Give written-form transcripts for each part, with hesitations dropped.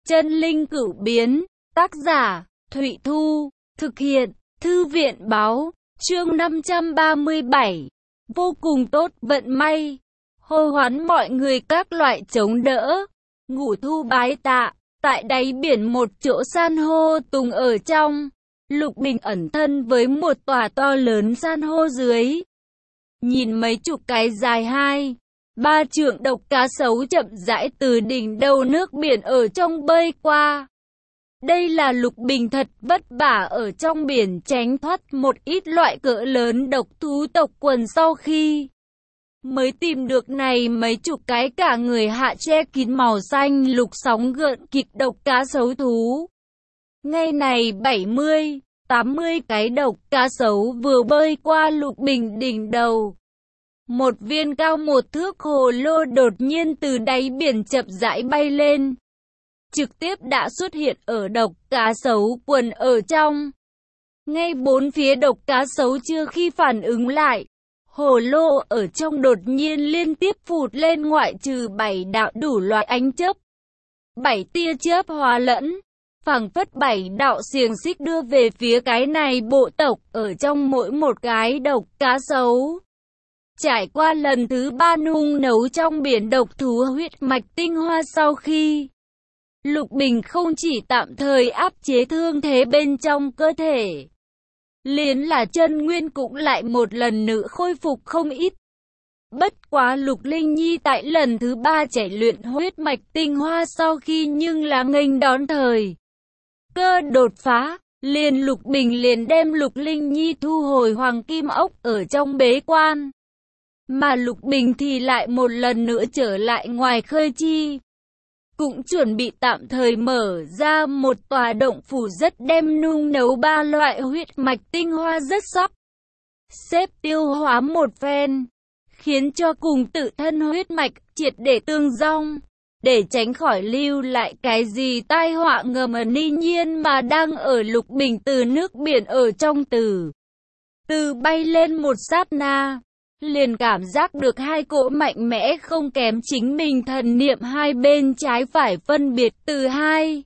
Chân linh cửu biến, tác giả, Thụy Thu, thực hiện, Thư viện báo, chương 537, vô cùng tốt, vận may, hô hoán mọi người các loại chống đỡ, ngủ thu bái tạ, tại đáy biển một chỗ san hô tùng ở trong, Lục Bình ẩn thân với một tòa to lớn san hô dưới. Nhìn mấy chục cái dài 2-3 trượng độc cá sấu chậm rãi từ đỉnh đầu nước biển ở trong bơi qua. Đây là Lục Bình thật vất vả ở trong biển tránh thoát một ít loại cỡ lớn độc thú tộc quần sau khi mới tìm được này mấy chục cái cả người hạ che kín màu xanh lục sóng gợn kịch độc cá sấu thú. Ngay này 70-80 cái độc cá sấu vừa bơi qua Lục Bình đỉnh đầu. Một viên cao 1 thước hồ lô đột nhiên từ đáy biển chậm rãi bay lên. Trực tiếp đã xuất hiện ở độc cá sấu quần ở trong. Ngay bốn phía độc cá sấu chưa khi phản ứng lại. Hồ lô ở trong đột nhiên liên tiếp phụt lên ngoại trừ 7 đạo đủ loại ánh chớp. 7 tia chớp hòa lẫn. Phảng phất 7 đạo xiềng xích đưa về phía cái này bộ tộc ở trong mỗi một cái độc cá sấu. Trải qua lần thứ 3 nung nấu trong biển độc thú huyết mạch tinh hoa sau khi Lục Bình không chỉ tạm thời áp chế thương thế bên trong cơ thể, liền là chân nguyên cũng lại một lần nữa khôi phục không ít. Bất quá Lục Linh Nhi tại lần thứ 3 chạy luyện huyết mạch tinh hoa sau khi nhưng là nghênh đón thời cơ đột phá, Lục Bình liền đem Lục Linh Nhi thu hồi hoàng kim ốc ở trong bế quan. Mà Lục Bình thì lại một lần nữa trở lại ngoài khơi chi. Cũng chuẩn bị tạm thời mở ra một tòa động phủ rất đem nung nấu 3 loại huyết mạch tinh hoa rất sắp. Xếp tiêu hóa một phen, khiến cho cùng tự thân huyết mạch triệt để tương dong. Để tránh khỏi lưu lại cái gì tai họa ngầm ni nhiên mà đang ở Lục Bình từ nước biển ở trong từ bay lên một sát na. Liền cảm giác được hai cỗ mạnh mẽ không kém chính mình thần niệm hai bên trái phải phân biệt từ hai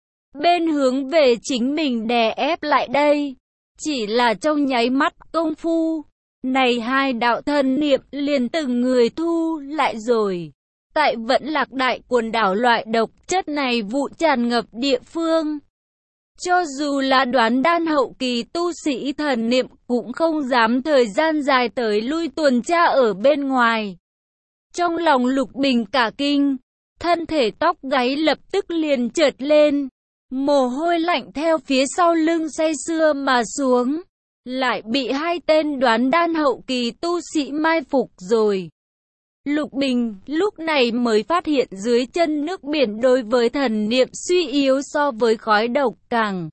bên hướng về chính mình đè ép lại đây. Chỉ là trong nháy mắt công phu, này hai đạo thần niệm liền từng người thu lại rồi. Tại Vẫn Lạc Đại quần đảo loại độc chất này vụ tràn ngập địa phương. Cho dù là đoán đan hậu kỳ tu sĩ thần niệm cũng không dám thời gian dài tới lui tuần tra ở bên ngoài. Trong lòng Lục Bình cả kinh, thân thể tóc gáy lập tức liền chợt lên, mồ hôi lạnh theo phía sau lưng say sưa mà xuống, lại bị hai tên đoán đan hậu kỳ tu sĩ mai phục rồi. Lục Bình lúc này mới phát hiện dưới chân nước biển đối với thần niệm suy yếu so với khói độc càng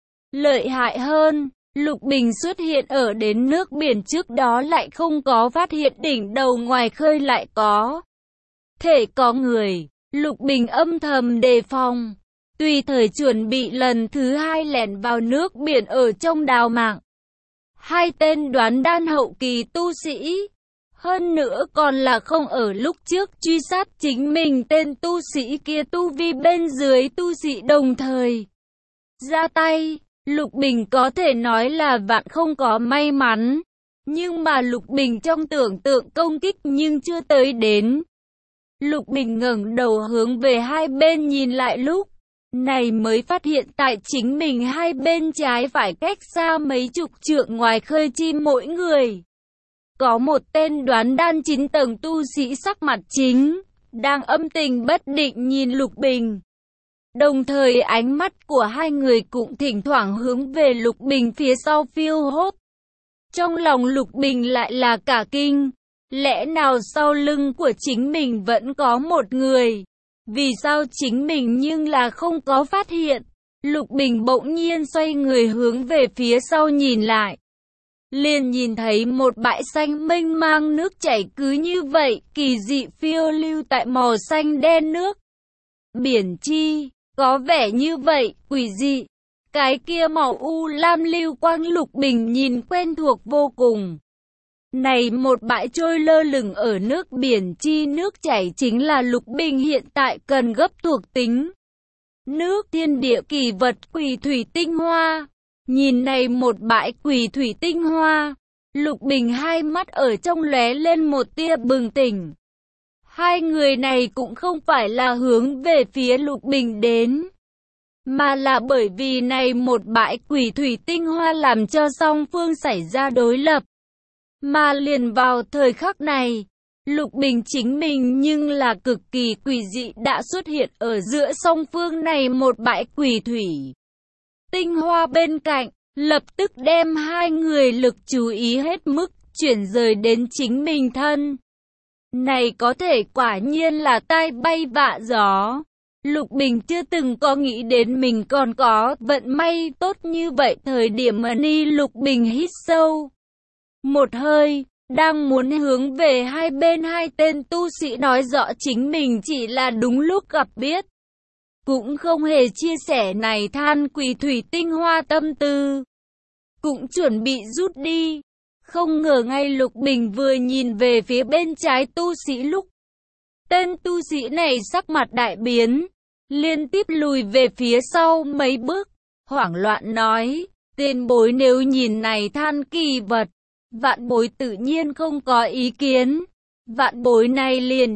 lợi hại hơn. Lục Bình xuất hiện ở đến nước biển trước đó lại không có phát hiện đỉnh đầu ngoài khơi lại có thể có người. Lục Bình âm thầm đề phòng, tùy thời chuẩn bị lần thứ 2 lẻn vào nước biển ở trong đào mạng. Hai tên đoán đan hậu kỳ tu sĩ. Hơn nữa còn là không ở lúc trước truy sát chính mình tên tu sĩ kia tu vi bên dưới tu sĩ đồng thời ra tay. Lục Bình có thể nói là vạn không có may mắn. Nhưng mà Lục Bình trong tưởng tượng công kích nhưng chưa tới đến. Lục Bình ngẩng đầu hướng về hai bên nhìn lại lúc này mới phát hiện tại chính mình hai bên trái phải cách xa mấy chục trượng ngoài khơi chi mỗi người. Có một tên đoán đan 9 tầng tu sĩ sắc mặt chính, đang âm tình bất định nhìn Lục Bình. Đồng thời ánh mắt của hai người cũng thỉnh thoảng hướng về Lục Bình phía sau phiêu hốt. Trong lòng Lục Bình lại là cả kinh, lẽ nào sau lưng của chính mình vẫn có một người? Vì sao chính mình nhưng là không có phát hiện? Lục Bình bỗng nhiên xoay người hướng về phía sau nhìn lại. Liền nhìn thấy một bãi xanh mênh mang nước chảy cứ như vậy, kỳ dị phiêu lưu tại màu xanh đen nước biển chi, có vẻ như vậy, quỷ dị. Cái kia màu u lam lưu quang Lục Bình nhìn quen thuộc vô cùng. Này một bãi trôi lơ lửng ở nước biển chi nước chảy chính là Lục Bình hiện tại cần gấp thuộc tính. nước thiên địa kỳ vật quỷ thủy tinh hoa. Nhìn này một bãi quỷ thủy tinh hoa, Lục Bình hai mắt ở trong lóe lên một tia bừng tỉnh. Hai người này cũng không phải là hướng về phía Lục Bình đến, mà là bởi vì này một bãi quỷ thủy tinh hoa làm cho song phương xảy ra đối lập. Mà liền vào thời khắc này, Lục Bình chính mình nhưng là cực kỳ quỷ dị đã xuất hiện ở giữa song phương này một bãi quỷ thủy tinh hoa bên cạnh, lập tức đem hai người lực chú ý hết mức chuyển rời đến chính mình thân. Này có thể quả nhiên là tai bay vạ gió. Lục Bình chưa từng có nghĩ đến mình còn có vận may tốt như vậy. Thời điểm mà Lục Bình hít sâu một hơi, đang muốn hướng về hai bên hai tên tu sĩ nói rõ chính mình chỉ là đúng lúc gặp biết, cũng không hề chia sẻ này than quỷ thủy tinh hoa tâm tư, cũng chuẩn bị rút đi. Không ngờ ngay Lục Bình vừa nhìn về phía bên trái tu sĩ lúc, tên tu sĩ này sắc mặt đại biến, liên tiếp lùi về phía sau mấy bước, hoảng loạn nói, tiền bối nếu nhìn này than kỳ vật, vạn bối tự nhiên không có ý kiến, vạn bối này liền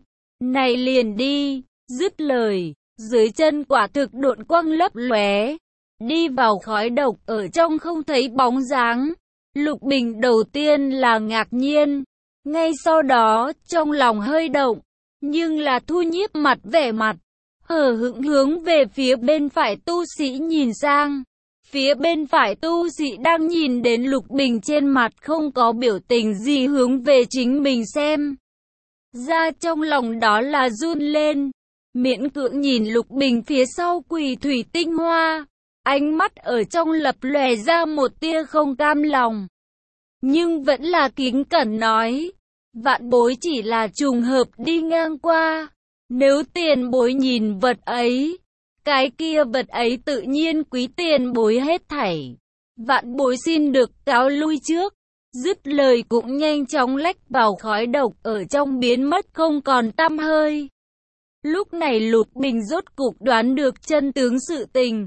đi, dứt lời, dưới chân quả thực độn quang lấp lóe, đi vào khói độc ở trong không thấy bóng dáng. Lục Bình đầu tiên là ngạc nhiên, ngay sau đó trong lòng hơi động, nhưng là thu nhiếp mặt vẻ mặt, hờ hững hướng về phía bên phải tu sĩ nhìn sang. Phía bên phải tu sĩ đang nhìn đến Lục Bình trên mặt không có biểu tình gì hướng về chính mình xem. Ra trong lòng đó là run lên, miễn cưỡng nhìn Lục Bình phía sau quỷ thủy tinh hoa. Ánh mắt ở trong lập lòe ra một tia không cam lòng, nhưng vẫn là kính cẩn nói, vạn bối chỉ là trùng hợp đi ngang qua, nếu tiền bối nhìn vật ấy, cái kia vật ấy tự nhiên quý tiền bối hết thảy, vạn bối xin được cáo lui trước. Dứt lời cũng nhanh chóng lách vào khói độc ở trong biến mất không còn tăm hơi. Lúc này Lục Bình rốt cục đoán được chân tướng sự tình,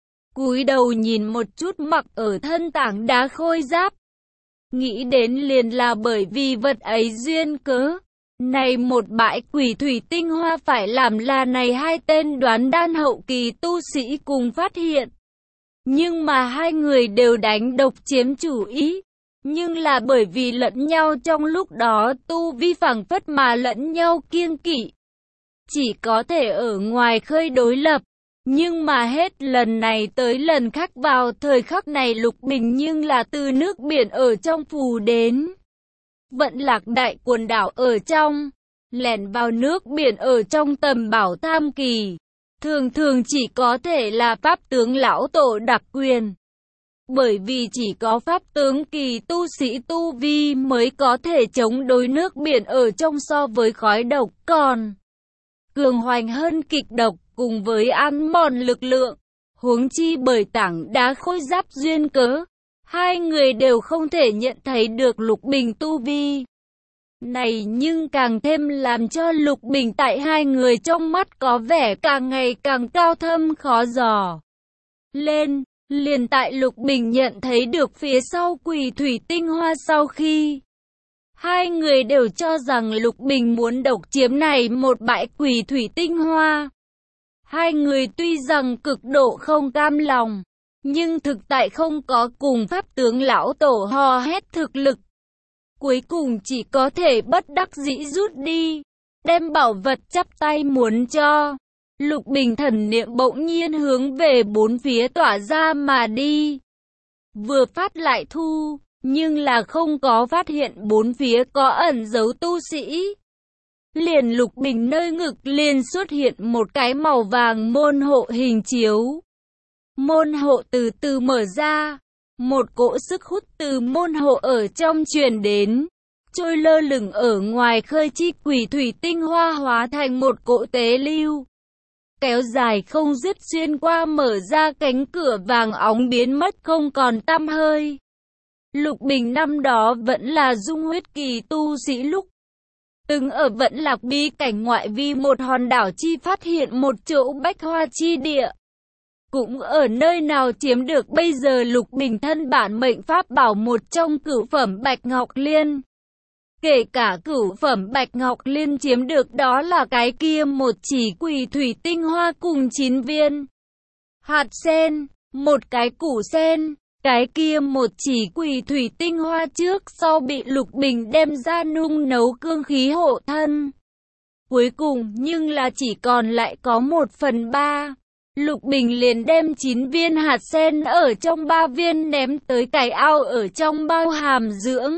cúi đầu nhìn một chút mặc ở thân tảng đá khôi giáp, nghĩ đến liền là bởi vì vật ấy duyên cớ, này một bãi quỷ thủy tinh hoa phải làm là này hai tên đoán đan hậu kỳ tu sĩ cùng phát hiện. Nhưng mà hai người đều đánh độc chiếm chủ ý, nhưng là bởi vì lẫn nhau trong lúc đó tu vi phảng phất mà lẫn nhau kiêng kỵ, chỉ có thể ở ngoài khơi đối lập. Nhưng mà hết lần này tới lần khác vào thời khắc này Lục Bình nhưng là từ nước biển ở trong phù đến Vận Lạc đại quần đảo ở trong, lẻn vào nước biển ở trong tầm bảo tham kỳ, thường thường chỉ có thể là pháp tướng lão tổ đặc quyền. Bởi vì chỉ có pháp tướng kỳ tu sĩ tu vi mới có thể chống đối nước biển ở trong so với khói độc còn cường hoành hơn kịch độc cùng với ăn mòn lực lượng. Huống chi bởi tảng đá khôi giáp duyên cớ, hai người đều không thể nhận thấy được Lục Bình tu vi này, nhưng càng thêm làm cho Lục Bình tại hai người trong mắt có vẻ càng ngày càng cao thâm khó dò lên. Liền tại Lục Bình nhận thấy được phía sau quỷ thủy tinh hoa sau khi hai người đều cho rằng Lục Bình muốn độc chiếm này một bãi quỷ thủy tinh hoa. Hai người tuy rằng cực độ không cam lòng, nhưng thực tại không có cùng pháp tướng lão tổ hò hét thực lực. Cuối cùng chỉ có thể bất đắc dĩ rút đi, đem bảo vật chắp tay muốn cho. Lục Bình thần niệm bỗng nhiên hướng về bốn phía tỏa ra mà đi. Vừa phát lại thu, nhưng là không có phát hiện bốn phía có ẩn giấu tu sĩ. Liền Lục Bình nơi ngực liền xuất hiện một cái màu vàng môn hộ hình chiếu. Môn hộ từ từ mở ra, một cỗ sức hút từ môn hộ ở trong truyền đến, trôi lơ lửng ở ngoài khơi chi quỷ thủy tinh hoa hóa thành một cỗ tế lưu, kéo dài không dứt xuyên qua mở ra cánh cửa vàng óng biến mất không còn tăm hơi. Lục Bình năm đó vẫn là dung huyết kỳ tu sĩ lúc từng ở Vẫn Lạc bí cảnh ngoại vi một hòn đảo chi phát hiện một chỗ bách hoa chi địa. Cũng ở nơi nào chiếm được bây giờ Lục Bình thân bản mệnh pháp bảo một trong cửu phẩm Bạch Ngọc Liên. Kể cả cửu phẩm Bạch Ngọc Liên chiếm được đó là cái kia một chỉ quỳ thủy tinh hoa cùng 9 viên hạt sen, một cái củ sen. Cái kia một chỉ quỳ thủy tinh hoa trước sau bị Lục Bình đem ra nung nấu cương khí hộ thân. Cuối cùng nhưng là chỉ còn lại có 1/3. Lục Bình liền đem 9 viên hạt sen ở trong 3 viên ném tới cái ao ở trong bao hàm dưỡng.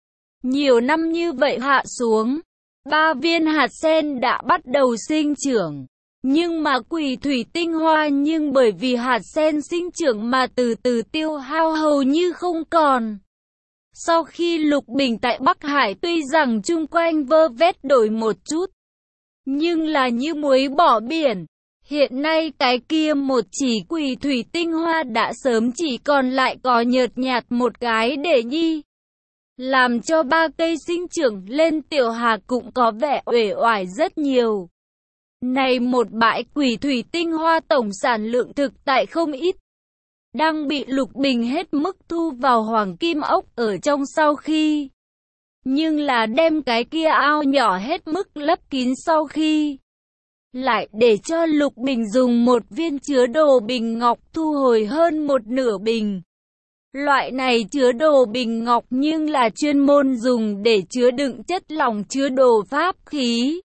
Nhiều năm như vậy hạ xuống, 3 viên hạt sen đã bắt đầu sinh trưởng. Nhưng mà quỳ thủy tinh hoa nhưng bởi vì hạt sen sinh trưởng mà từ từ tiêu hao hầu như không còn. Sau khi Lục Bình tại Bắc Hải tuy rằng chung quanh vơ vét đổi một chút, nhưng là như muối bỏ biển. Hiện nay cái kia một chỉ quỳ thủy tinh hoa đã sớm chỉ còn lại có nhợt nhạt một cái để nhi. Làm cho 3 cây sinh trưởng lên Tiểu Hà cũng có vẻ uể oải rất nhiều. Này một bãi quỳ thủy tinh hoa tổng sản lượng thực tại không ít. Đang bị Lục Bình hết mức thu vào hoàng kim ốc ở trong sau khi. Nhưng là đem cái kia ao nhỏ hết mức lấp kín sau khi. Lại để cho Lục Bình dùng một viên chứa đồ bình ngọc thu hồi hơn một nửa bình. Loại này chứa đồ bình ngọc nhưng là chuyên môn dùng để chứa đựng chất lỏng chứa đồ pháp khí.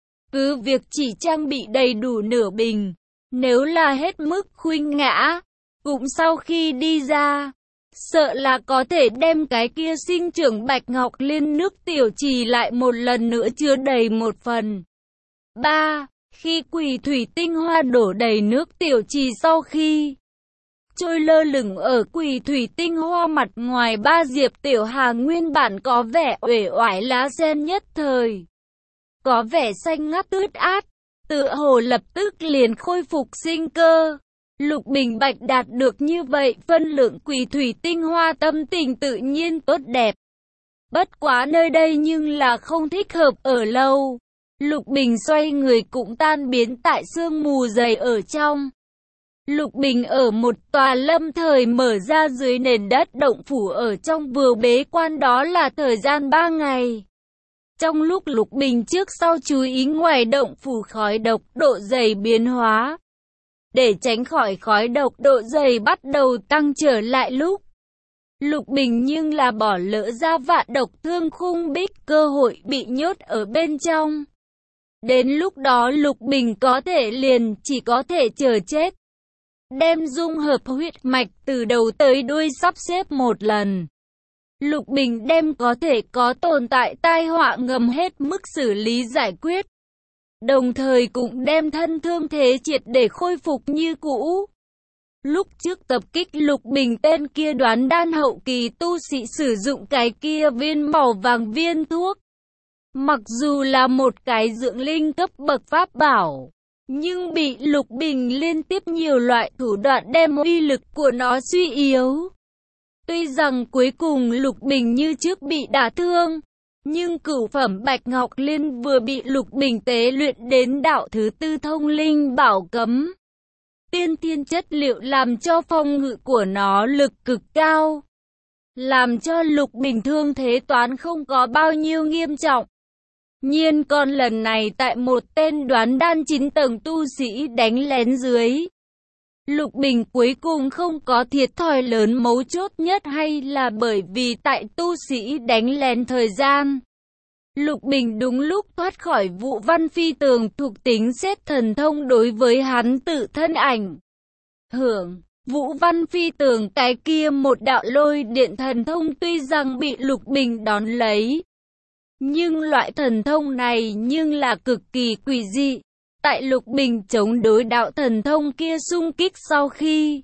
Cứ việc chỉ trang bị đầy đủ nửa bình, nếu là hết mức khuynh ngã, cũng sau khi đi ra, sợ là có thể đem cái kia sinh trưởng Bạch Ngọc Liên nước tiểu trì lại một lần nữa chứa đầy 1/3. Khi quỳ thủy tinh hoa đổ đầy nước tiểu trì sau khi trôi lơ lửng ở quỳ thủy tinh hoa mặt ngoài 3 diệp Tiểu Hà nguyên bản có vẻ uể oải lá sen nhất thời có vẻ xanh ngắt ướt át, tựa hồ lập tức liền khôi phục sinh cơ. Lục Bình Bạch đạt được như vậy phân lượng quỳ thủy tinh hoa tâm tình tự nhiên tốt đẹp. Bất quá nơi đây nhưng là không thích hợp ở lâu. Lục Bình xoay người cũng tan biến tại sương mù dày ở trong. Lục Bình ở một tòa lâm thời mở ra dưới nền đất động phủ ở trong vừa bế quan đó là thời gian 3 ngày. Trong lúc Lục Bình trước sau chú ý ngoài động phủ khói độc độ dày biến hóa. Để tránh khỏi khói độc độ dày bắt đầu tăng trở lại lúc. Lục Bình nhưng là bỏ lỡ ra vạn độc thương khung bích cơ hội bị nhốt ở bên trong. Đến lúc đó Lục Bình có thể liền chỉ có thể chờ chết. Đem dung hợp huyết mạch từ đầu tới đuôi sắp xếp một lần. Lục Bình đem có thể có tồn tại tai họa ngầm hết mức xử lý giải quyết. Đồng thời cũng đem thân thương thế triệt để khôi phục như cũ. Lúc trước tập kích Lục Bình tên kia đoán đan hậu kỳ tu sĩ sử dụng cái kia viên màu vàng viên thuốc. Mặc dù là một cái dưỡng linh cấp bậc pháp bảo, nhưng bị Lục Bình liên tiếp nhiều loại thủ đoạn đem uy lực của nó suy yếu. Tuy rằng cuối cùng Lục Bình như trước bị đả thương, nhưng cửu phẩm Bạch Ngọc Liên vừa bị Lục Bình tế luyện đến đạo thứ 4 thông linh bảo cấm. Tiên thiên chất liệu làm cho phòng ngự của nó lực cực cao, làm cho Lục Bình thương thế toán không có bao nhiêu nghiêm trọng. Nhiên còn lần này tại một tên đoán đan 9 tầng tu sĩ đánh lén dưới. Lục Bình cuối cùng không có thiệt thòi lớn, mấu chốt nhất hay là bởi vì tại tu sĩ đánh lén thời gian. Lục Bình đúng lúc thoát khỏi Vũ Văn Phi Tường thuộc tính xét thần thông đối với hắn tự thân ảnh hưởng. Vũ Văn Phi Tường cái kia một đạo lôi điện thần thông tuy rằng bị Lục Bình đón lấy. Nhưng loại thần thông này nhưng là cực kỳ quỷ dị. Tại Lục Bình chống đối đạo thần thông kia xung kích sau khi,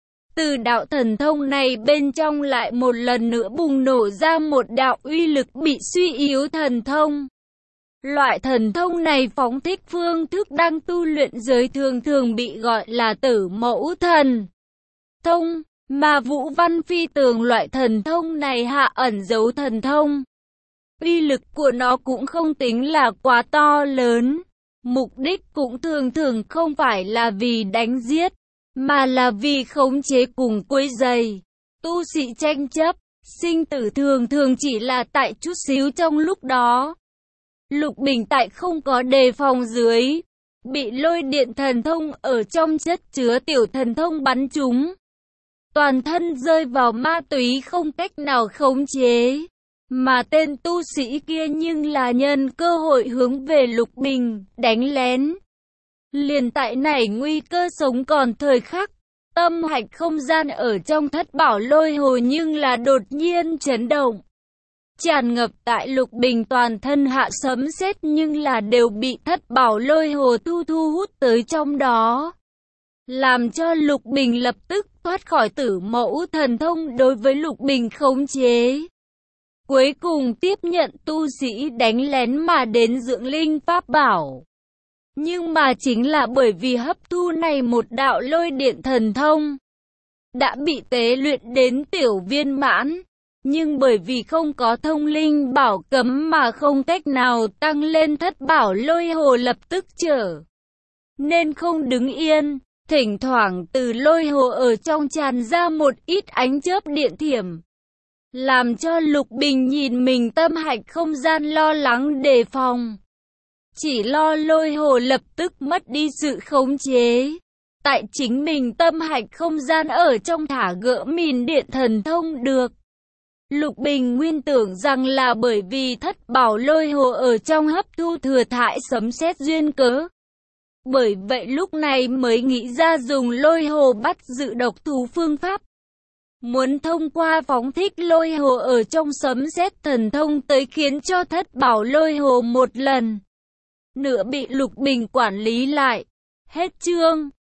từ đạo thần thông này bên trong lại một lần nữa bùng nổ ra một đạo uy lực bị suy yếu thần thông. Loại thần thông này phóng thích phương thức đang tu luyện giới thường thường bị gọi là tử mẫu thần thông, mà Vũ Văn Phi Tường loại thần thông này hạ ẩn giấu thần thông. Uy lực của nó cũng không tính là quá to lớn. Mục đích cũng thường thường không phải là vì đánh giết, mà là vì khống chế cùng quấy rầy. Tu sĩ tranh chấp, sinh tử thường thường chỉ là tại chút xíu trong lúc đó. Lục Bình tại không có đề phòng dưới, bị lôi điện thần thông ở trong chất chứa tiểu thần thông bắn trúng. Toàn thân rơi vào ma túy không cách nào khống chế. Mà tên tu sĩ kia nhưng là nhân cơ hội hướng về Lục Bình, đánh lén. Liền tại này nguy cơ sống còn thời khắc, tâm hạch không gian ở trong thất bảo lôi hồ nhưng là đột nhiên chấn động. Tràn ngập tại Lục Bình toàn thân hạ sấm sét nhưng là đều bị thất bảo lôi hồ thu hút tới trong đó. Làm cho Lục Bình lập tức thoát khỏi tử mẫu thần thông đối với Lục Bình khống chế. Cuối cùng tiếp nhận tu sĩ đánh lén mà đến dưỡng linh pháp bảo. Nhưng mà chính là bởi vì hấp thu này một đạo lôi điện thần thông, đã bị tế luyện đến tiểu viên mãn. Nhưng bởi vì không có thông linh bảo cấm mà không cách nào tăng lên thất bảo lôi hồ lập tức trở. Nên không đứng yên, thỉnh thoảng từ lôi hồ ở trong tràn ra một ít ánh chớp điện thiểm. Làm cho Lục Bình nhìn mình tâm hạch không gian lo lắng đề phòng. Chỉ lo lôi hồ lập tức mất đi sự khống chế. Tại chính mình tâm hạch không gian ở trong thả gỡ mìn điện thần thông được. Lục Bình nguyên tưởng rằng là bởi vì thất bảo lôi hồ ở trong hấp thu thừa thải sấm sét duyên cớ. Bởi vậy lúc này mới nghĩ ra dùng lôi hồ bắt giữ độc thú phương pháp. Muốn thông qua phóng thích lôi hồ ở trong sấm sét thần thông tới khiến cho thất bảo lôi hồ một lần nữa bị Lục Bình quản lý lại. Hết chương.